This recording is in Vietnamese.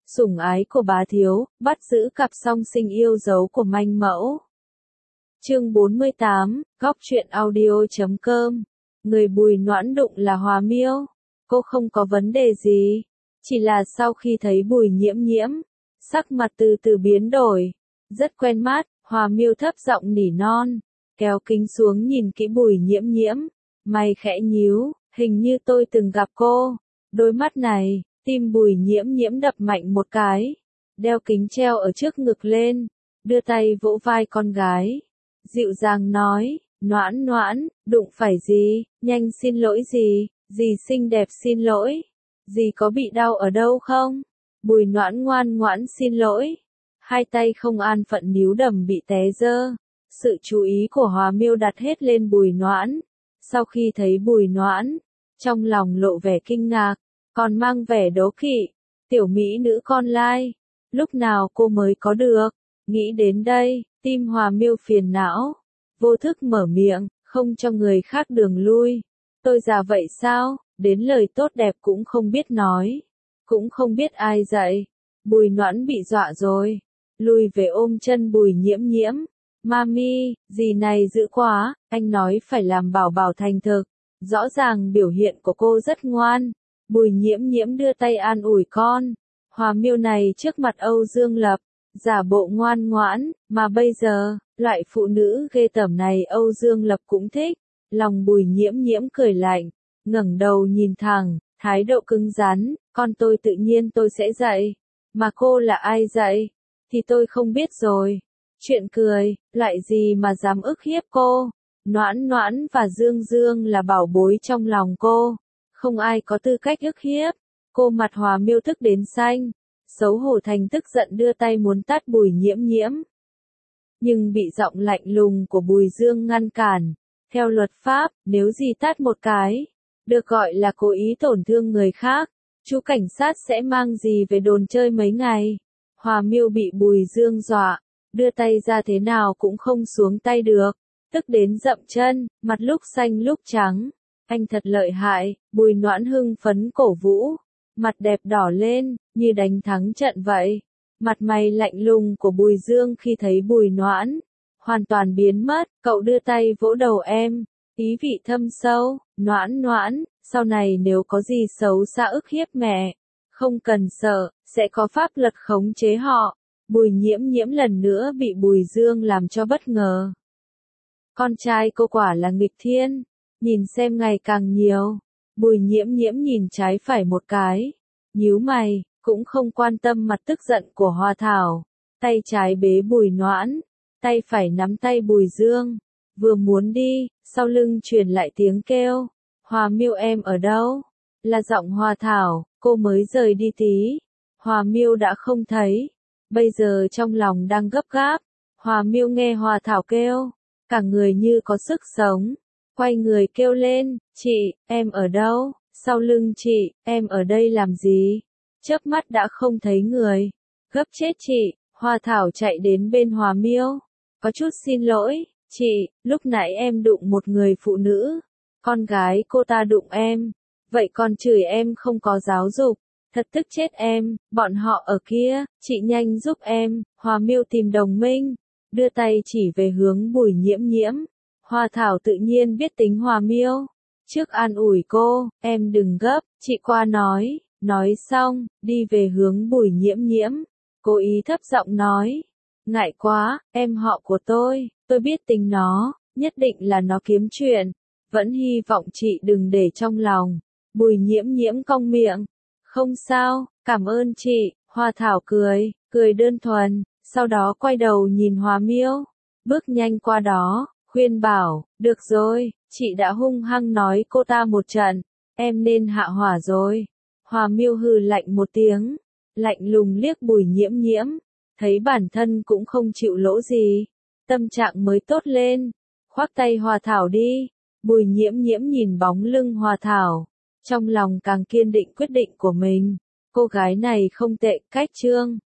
sủng ái của bá thiếu, bắt giữ cặp song sinh yêu dấu của manh mẫu. Chương 48, góc truyện audio.com. Người Bùi Noãn đụng là Hòa Miêu. Cô không có vấn đề gì, chỉ là sau khi thấy Bùi Nhiễm Nhiễm, sắc mặt từ từ biến đổi. Rất quen mắt, Hòa Miêu thấp giọng nỉ non, kéo kính xuống nhìn kỹ Bùi Nhiễm Nhiễm, mày khẽ nhíu, hình như tôi từng gặp cô. Đôi mắt này, tim Bùi Nhiễm Nhiễm đập mạnh một cái, đeo kính treo ở trước ngực lên, đưa tay vỗ vai con gái, dịu dàng nói, Noãn Noãn, đụng phải gì, nhanh xin lỗi gì, dì xinh đẹp xin lỗi, dì có bị đau ở đâu không? Bùi Noãn ngoan ngoãn xin lỗi, hai tay không an phận níu đầm bị té dơ. Sự chú ý của Hòa Miêu đặt hết lên Bùi Noãn. Sau khi thấy Bùi Noãn, trong lòng lộ vẻ kinh ngạc, còn mang vẻ đố kỵ. Tiểu mỹ nữ con lai, lúc nào cô mới có được? Nghĩ đến đây, tim Hòa Miêu phiền não, vô thức mở miệng, không cho người khác đường lui. Tôi già vậy sao, đến lời tốt đẹp cũng không biết nói, cũng không biết ai dạy. Bùi Noãn bị dọa rồi, lùi về ôm chân Bùi Nhiễm Nhiễm. Mami, dì này dữ quá, anh nói phải làm bảo bảo thành thực. Rõ ràng biểu hiện của cô rất ngoan. Bùi Nhiễm Nhiễm đưa tay an ủi con. Hòa Miêu này trước mặt Âu Dương Lập, giả bộ ngoan ngoãn, mà bây giờ, loại phụ nữ ghê tởm này Âu Dương Lập cũng thích. Lòng Bùi Nhiễm Nhiễm cười lạnh, ngẩng đầu nhìn thẳng, thái độ cứng rắn, con tôi tự nhiên tôi sẽ dạy. Mà cô là ai dạy? Thì tôi không biết rồi. Chuyện cười, lại gì mà dám ức hiếp cô? Noãn Noãn và Dương Dương là bảo bối trong lòng cô, không ai có tư cách ức hiếp. Cô mặt Hòa Miêu thức đến xanh, xấu hổ thành tức giận đưa tay muốn tát Bùi Nhiễm Nhiễm. Nhưng bị giọng lạnh lùng của Bùi Dương ngăn cản. Theo luật pháp, nếu gì tát một cái, được gọi là cố ý tổn thương người khác, chú cảnh sát sẽ mang gì về đồn chơi mấy ngày. Hòa Miêu bị Bùi Dương dọa, đưa tay ra thế nào cũng không xuống tay được, tức đến dậm chân, mặt lúc xanh lúc trắng. Anh thật lợi hại, Bùi Noãn hưng phấn cổ vũ, mặt đẹp đỏ lên, như đánh thắng trận vậy. Mặt mày lạnh lùng của Bùi Dương khi thấy Bùi Noãn hoàn toàn biến mất, cậu đưa tay vỗ đầu em, ý vị thâm sâu, Noãn Noãn, sau này nếu có gì xấu xa ức hiếp mẹ, không cần sợ, sẽ có pháp luật khống chế họ. Bùi Nhiễm Nhiễm lần nữa bị Bùi Dương làm cho bất ngờ. Con trai cô quả là nghịch thiên, nhìn xem ngày càng nhiều. Bùi Nhiễm Nhiễm nhìn trái phải một cái, nhíu mày, cũng không quan tâm mặt tức giận của Hoa Thảo. Tay trái bế Bùi Noãn, tay phải nắm tay Bùi Dương, vừa muốn đi, sau lưng truyền lại tiếng kêu, Hòa Miêu em ở đâu? Là giọng Hoa Thảo, cô mới rời đi tí, Hòa Miêu đã không thấy, bây giờ trong lòng đang gấp gáp. Hòa Miêu nghe Hoa Thảo kêu, cả người như có sức sống, quay người kêu lên, chị, em ở đâu? Sau lưng chị, em ở đây làm gì? Chớp mắt đã không thấy người, gấp chết chị. Hoa Thảo chạy đến bên Hòa Miêu, có chút xin lỗi, chị, lúc nãy em đụng một người phụ nữ, con gái cô ta đụng em, vậy còn chửi em không có giáo dục, thật tức chết em, bọn họ ở kia, chị nhanh giúp em. Hòa Miêu tìm đồng minh, đưa tay chỉ về hướng Bùi Nhiễm Nhiễm. Hoa Thảo tự nhiên biết tính Hòa Miêu, trước an ủi cô, em đừng gấp, chị qua nói xong, đi về hướng Bùi Nhiễm Nhiễm. Cố ý thấp giọng nói, ngại quá, em họ của tôi biết tính nó, nhất định là nó kiếm chuyện, vẫn hy vọng chị đừng để trong lòng. Bùi Nhiễm Nhiễm cong miệng, không sao, cảm ơn chị. Hoa Thảo cười đơn thuần, sau đó quay đầu nhìn Hòa Miêu, bước nhanh qua đó, khuyên bảo, được rồi, chị đã hung hăng nói cô ta một trận, em nên hạ hỏa rồi. Hòa Miêu hừ lạnh một tiếng, lạnh lùng liếc Bùi Nhiễm Nhiễm, thấy bản thân cũng không chịu lỗ gì, tâm trạng mới tốt lên, khoác tay Hoa Thảo đi. Bùi Nhiễm Nhiễm nhìn bóng lưng Hoa Thảo, trong lòng càng kiên định quyết định của mình, cô gái này không tệ, cách trương.